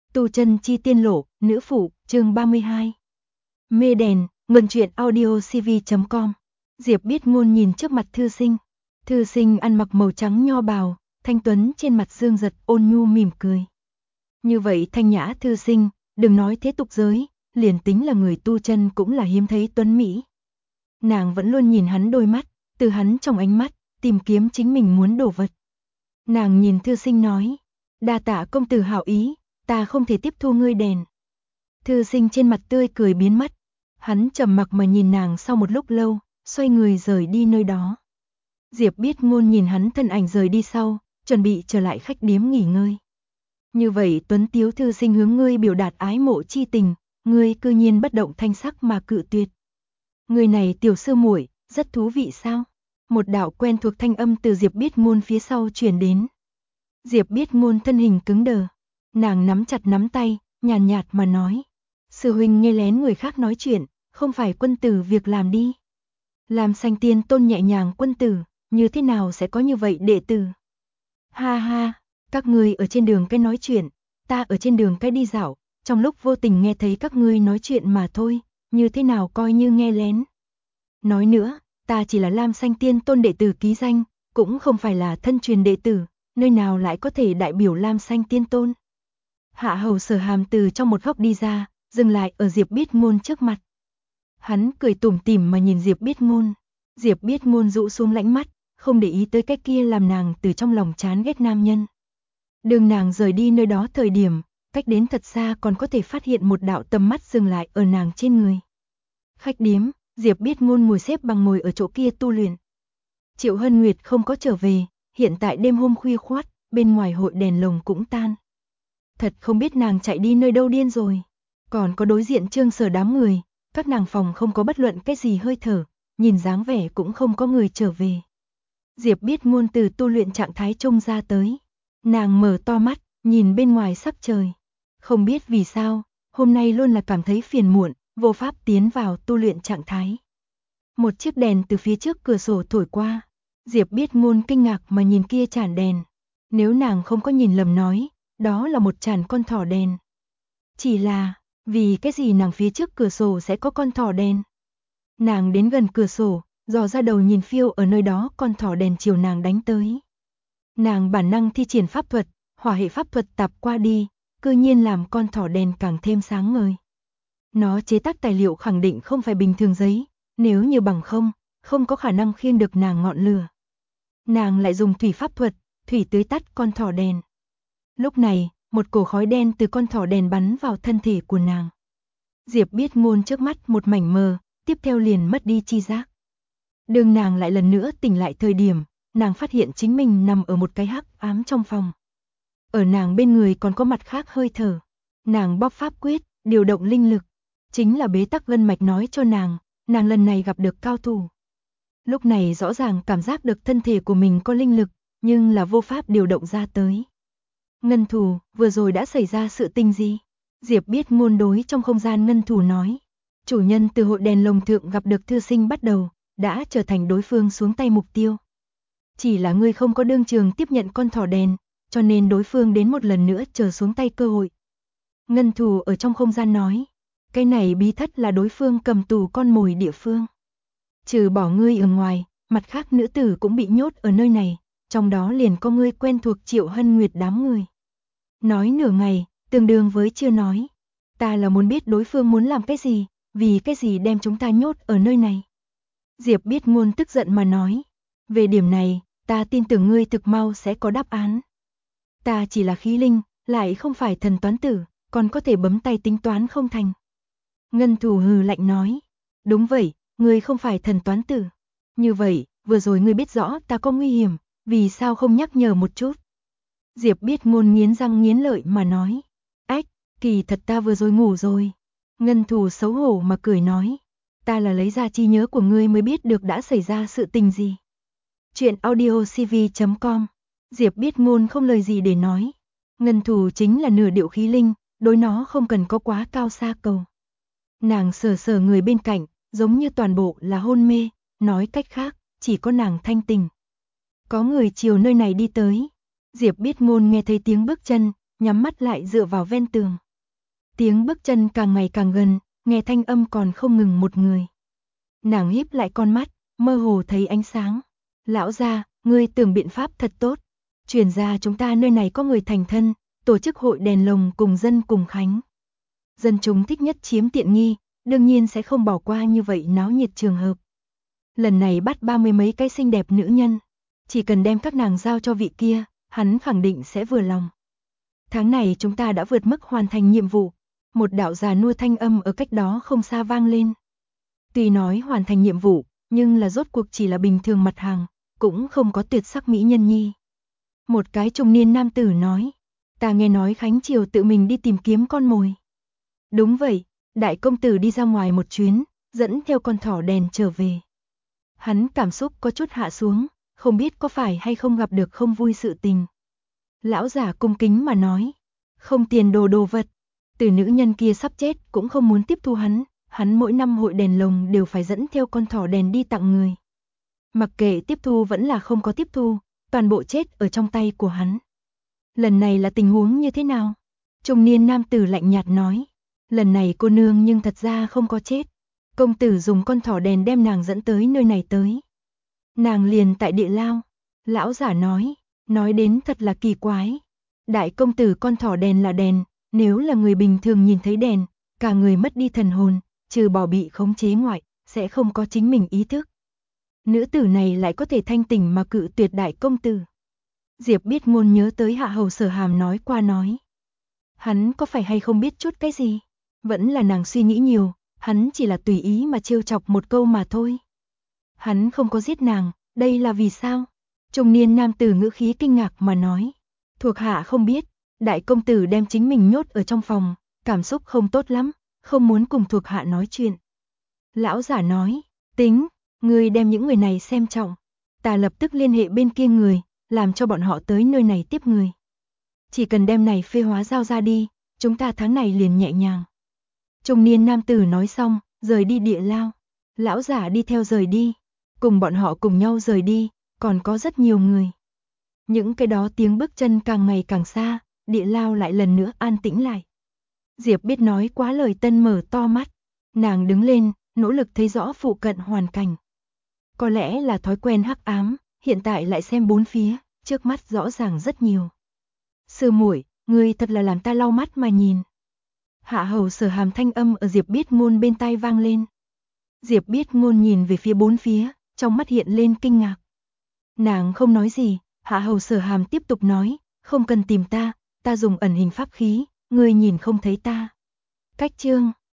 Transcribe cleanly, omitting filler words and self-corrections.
Tu chân chi tiên lộ, nữ phụ, chương 32. Mê đèn, nguồn truyện audio cv.com. Diệp Biết Ngôn nhìn trước mặt thư sinh. Thư sinh ăn mặc màu trắng nho bào, thanh tuấn trên mặt dương giật ôn nhu mỉm cười. Như vậy thanh nhã thư sinh, đừng nói thế tục giới, liền tính là người tu chân cũng là hiếm thấy tuấn mỹ. Nàng vẫn luôn nhìn hắn đôi mắt, từ hắn trong ánh mắt, tìm kiếm chính mình muốn đổ vật. Nàng nhìn thư sinh nói, đa tạ công tử hảo ý, ta không thể tiếp thu ngươi đèn. Thư sinh trên mặt tươi cười biến mất, hắn trầm mặc mà nhìn nàng sau một lúc lâu, xoay người rời đi nơi đó. Diệp Biết Ngôn nhìn hắn thân ảnh rời đi sau, chuẩn bị trở lại khách điếm nghỉ ngơi. Như vậy tuấn tiếu thư sinh hướng ngươi biểu đạt ái mộ chi tình, ngươi cư nhiên bất động thanh sắc mà cự tuyệt. Người này tiểu sư muội, rất thú vị sao? Một đạo quen thuộc thanh âm từ Diệp Biết Ngôn phía sau truyền đến. Diệp Biết Ngôn thân hình cứng đờ, nàng nắm chặt nắm tay, nhàn nhạt mà nói. Sư huynh nghe lén người khác nói chuyện, không phải quân tử việc làm đi. Làm Sanh Tiên Tôn nhẹ nhàng quân tử, như thế nào sẽ có như vậy đệ tử? Ha ha, các ngươi ở trên đường cái nói chuyện, ta ở trên đường cái đi dạo, trong lúc vô tình nghe thấy các ngươi nói chuyện mà thôi, như thế nào coi như nghe lén. Nói nữa, ta chỉ là Lam Sanh Tiên Tôn đệ tử ký danh, cũng không phải là thân truyền đệ tử, nơi nào lại có thể đại biểu Lam Sanh Tiên Tôn. Hạ Hầu Sở Hàm từ trong một góc đi ra, dừng lại ở Diệp Biết Ngôn trước mặt. Hắn cười tủm tỉm mà nhìn Diệp Biết Ngôn. Diệp Biết Ngôn rũ xuống lãnh mắt, không để ý tới cái kia làm nàng từ trong lòng chán ghét nam nhân. Đường nàng rời đi nơi đó thời điểm, cách đến thật xa còn có thể phát hiện một đạo tầm mắt dừng lại ở nàng trên người. Khách điếm, Diệp Biết Ngôn ngồi xếp bằng ngồi ở chỗ kia tu luyện. Triệu Hân Nguyệt không có trở về, hiện tại đêm hôm khuya khoắt, bên ngoài hội đèn lồng cũng tan. Thật không biết nàng chạy đi nơi đâu điên rồi. Còn có đối diện Trương Sở đám người, các nàng phòng không có bất luận cái gì hơi thở, nhìn dáng vẻ cũng không có người trở về. Diệp Biết Ngôn từ tu luyện trạng thái trông ra tới. Nàng mở to mắt, nhìn bên ngoài sắc trời. Không biết vì sao, hôm nay luôn là cảm thấy phiền muộn, vô pháp tiến vào tu luyện trạng thái. Một chiếc đèn từ phía trước cửa sổ thổi qua. Diệp Biết Ngôn kinh ngạc mà nhìn kia chản đèn. Nếu nàng không có nhìn lầm nói, đó là một chản con thỏ đèn. Chỉ là, vì cái gì nàng phía trước cửa sổ sẽ có con thỏ đèn? Nàng đến gần cửa sổ, dò ra đầu nhìn phiêu ở nơi đó con thỏ đèn chiều nàng đánh tới. Nàng bản năng thi triển pháp thuật, hỏa hệ pháp thuật tạp qua đi, cư nhiên làm con thỏ đèn càng thêm sáng ngời. Nó chế tác tài liệu khẳng định không phải bình thường giấy, nếu như bằng không có khả năng khiêng được nàng ngọn lửa. Nàng lại dùng thủy pháp thuật, thủy tưới tắt con thỏ đèn. Lúc này, một cổ khói đen từ con thỏ đèn bắn vào thân thể của nàng. Diệp Biết Ngôn trước mắt một mảnh mờ, tiếp theo liền mất đi chi giác. Đường nàng lại lần nữa tỉnh lại thời điểm, nàng phát hiện chính mình nằm ở một cái hắc ám trong phòng. Ở nàng bên người còn có mặt khác hơi thở. Nàng bóp pháp quyết, điều động linh lực. Chính là bế tắc gân mạch nói cho nàng lần này gặp được cao thủ. Lúc này rõ ràng cảm giác được thân thể của mình có linh lực, nhưng là vô pháp điều động ra tới. Ngân Thù, vừa rồi đã xảy ra sự tình gì? Diệp Biết Ngôn đối trong không gian Ngân Thù nói. Chủ nhân từ hội đèn lồng thượng gặp được thư sinh bắt đầu, đã trở thành đối phương xuống tay mục tiêu. Chỉ là ngươi không có đương trường tiếp nhận con thỏ đèn, cho nên đối phương đến một lần nữa chờ xuống tay cơ hội. Ngân Thù ở trong không gian nói. Cái này bí thất là đối phương cầm tù con mồi địa phương. Trừ bỏ ngươi ở ngoài, mặt khác nữ tử cũng bị nhốt ở nơi này, trong đó liền có ngươi quen thuộc Triệu Hân Nguyệt đám người. Nói nửa ngày, tương đương với chưa nói. Ta là muốn biết đối phương muốn làm cái gì, vì cái gì đem chúng ta nhốt ở nơi này. Diệp Biết Ngôn tức giận mà nói. Về điểm này, ta tin tưởng ngươi thực mau sẽ có đáp án. Ta chỉ là khí linh, lại không phải thần toán tử, còn có thể bấm tay tính toán không thành. Ngân Thù hừ lạnh nói. Đúng vậy, ngươi không phải thần toán tử. Như vậy, vừa rồi ngươi biết rõ ta có nguy hiểm, vì sao không nhắc nhở một chút? Diệp Biết Ngôn nghiến răng nghiến lợi mà nói. Ách, kỳ thật ta vừa rồi ngủ rồi. Ngân Thù xấu hổ mà cười nói. Ta là lấy ra trí nhớ của ngươi mới biết được đã xảy ra sự tình gì. Chuyện audio cv.com. Diệp Biết Ngôn không lời gì để nói. Ngân Thù chính là nửa điệu khí linh, đối nó không cần có quá cao xa cầu. Nàng sờ sờ người bên cạnh, giống như toàn bộ là hôn mê, nói cách khác, chỉ có nàng thanh tình. Có người chiều nơi này đi tới. Diệp Biết Ngôn nghe thấy tiếng bước chân, nhắm mắt lại dựa vào ven tường. Tiếng bước chân càng ngày càng gần, nghe thanh âm còn không ngừng một người. Nàng híp lại con mắt, mơ hồ thấy ánh sáng. Lão gia, ngươi tưởng biện pháp thật tốt. Truyền ra chúng ta nơi này có người thành thân, tổ chức hội đèn lồng cùng dân cùng khánh. Dân chúng thích nhất chiếm tiện nghi, đương nhiên sẽ không bỏ qua như vậy náo nhiệt trường hợp. Lần này bắt 30 mấy cái xinh đẹp nữ nhân, chỉ cần đem các nàng giao cho vị kia, hắn khẳng định sẽ vừa lòng. Tháng này chúng ta đã vượt mức hoàn thành nhiệm vụ, một đạo già nua thanh âm ở cách đó không xa vang lên. Tuy nói hoàn thành nhiệm vụ, nhưng là rốt cuộc chỉ là bình thường mặt hàng, cũng không có tuyệt sắc mỹ nhân nhi. Một cái trung niên nam tử nói, ta nghe nói Khánh Triều tự mình đi tìm kiếm con mồi. Đúng vậy, đại công tử đi ra ngoài một chuyến, dẫn theo con thỏ đèn trở về. Hắn cảm xúc có chút hạ xuống, không biết có phải hay không gặp được không vui sự tình. Lão giả cung kính mà nói, không tiền đồ vật, từ nữ nhân kia sắp chết cũng không muốn tiếp thu hắn mỗi năm hội đèn lồng đều phải dẫn theo con thỏ đèn đi tặng người. Mặc kệ tiếp thu vẫn là không có tiếp thu, toàn bộ chết ở trong tay của hắn. Lần này là tình huống như thế nào? Trung niên nam tử lạnh nhạt nói, lần này cô nương nhưng thật ra không có chết. Công tử dùng con thỏ đèn đem nàng dẫn tới nơi này tới. Nàng liền tại địa lao. Lão giả nói đến thật là kỳ quái. Đại công tử con thỏ đèn là đèn, nếu là người bình thường nhìn thấy đèn, cả người mất đi thần hồn, trừ bỏ bị khống chế ngoại, sẽ không có chính mình ý thức. Nữ tử này lại có thể thanh tỉnh mà cự tuyệt đại công tử. Diệp Biết Ngôn nhớ tới Hạ Hầu Sở Hàm nói qua nói. Hắn có phải hay không biết chút cái gì? Vẫn là nàng suy nghĩ nhiều, hắn chỉ là tùy ý mà trêu chọc một câu mà thôi. Hắn không có giết nàng, đây là vì sao? Trung niên nam tử ngữ khí kinh ngạc mà nói. Thuộc hạ không biết, đại công tử đem chính mình nhốt ở trong phòng, cảm xúc không tốt lắm, không muốn cùng thuộc hạ nói chuyện. Lão giả nói, tính, ngươi đem những người này xem trọng, ta lập tức liên hệ bên kia người, làm cho bọn họ tới nơi này tiếp người. Chỉ cần đem này phê hóa giao ra đi, chúng ta tháng này liền nhẹ nhàng. Trung niên nam tử nói xong, rời đi địa lao. Lão giả đi theo rời đi, cùng bọn họ cùng nhau rời đi, còn có rất nhiều người. Những cái đó tiếng bước chân càng ngày càng xa, địa lao lại lần nữa an tĩnh lại. Diệp Biết nói quá lời tân mở to mắt, nàng đứng lên, nỗ lực thấy rõ phụ cận hoàn cảnh. Có lẽ là thói quen hắc ám, hiện tại lại xem bốn phía, trước mắt rõ ràng rất nhiều. Sư muội, ngươi thật là làm ta lau mắt mà nhìn. Hạ Hầu Sở Hàm thanh âm ở Diệp Biết Ngôn bên tai vang lên. Diệp Biết Ngôn nhìn về phía bốn phía, trong mắt hiện lên kinh ngạc. Nàng không nói gì, Hạ Hầu Sở Hàm tiếp tục nói, không cần tìm ta dùng ẩn hình pháp khí, ngươi nhìn không thấy ta. Cách chương